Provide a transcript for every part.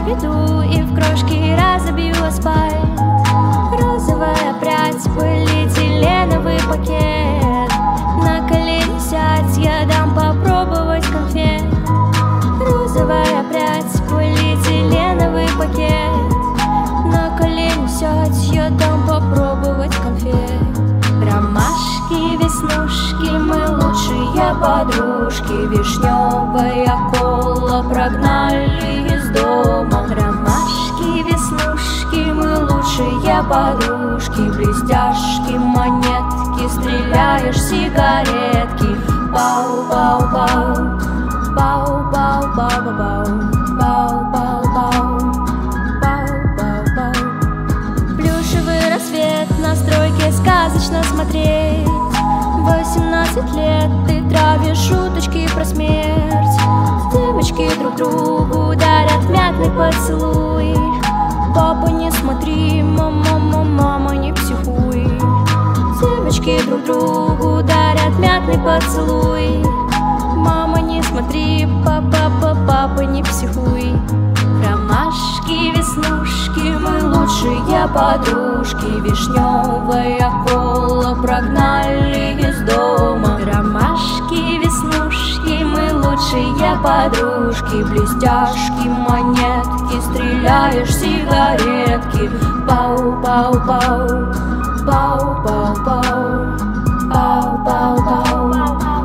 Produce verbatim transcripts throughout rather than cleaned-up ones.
подведу и в крошки разобью асфальт. Розовая прядь, полиэтиленовый пакет. На колени сядь, я дам попробовать конфет. Розовая прядь, полиэтиленовый пакет. На колени сядь, я дам попробовать конфет. Ромашки, веснушки, мы лучшие подружки. Вишневая кола прогнали из дома. Ромашки, веснушки, мы лучшие подружки. Блестяшки, монетки, стреляешь сигаретки. Бау-бау-бау, бау-бау-бау-бау, бау-бау-бау, бау-бау-бау. Плюшевый рассвет на стройке сказочно смотреть. Восемнадцать лет ты травишь шуточки про смерть. Девочки друг другу дарят мятный поцелуй. Папа, не смотри, мама, мама, мама, не психуй. Девочки друг другу дарят мятный поцелуй. Мама, не смотри, папа, папа, папа, не психуй. Ромашки, веснушки, мы лучшие подружки. Вишневая кола прогнали из дома. Ромашки, веснушки, мы лучшие подружки. Блестяшки, монетки, стреляешь сигаретки. Бау-бау-бау, бау-бау-бау, бау-бау-бау.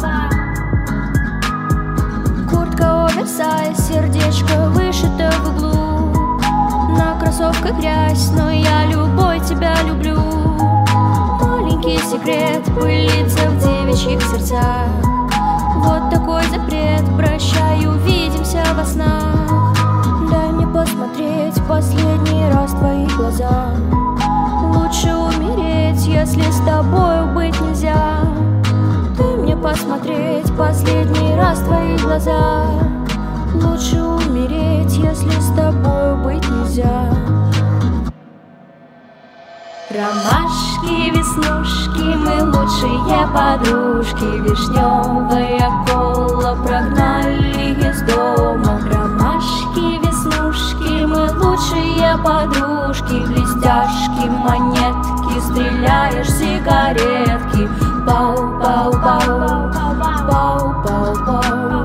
Куртка оверсайз, сердечко вышито в углу. На кроссовках грязь, но я любой тебя люблю. Маленький секрет пылится в девичьих сердцах. Вот такой запрет, прощай, увидимся во снах. Дай мне посмотреть последний раз в твои глаза. Лучше умереть, если с тобою быть нельзя. Дай мне посмотреть последний раз в твои глаза. Лучше умереть, если с тобою быть нельзя. Ромашки, веснушки, мы лучшие подружки. Вишневая кола прогнали из дома. Ромашки, веснушки, мы лучшие подружки. Блестяшки, монетки, стреляешь сигаретки. Бау-бау-бау, бау-бау-бау.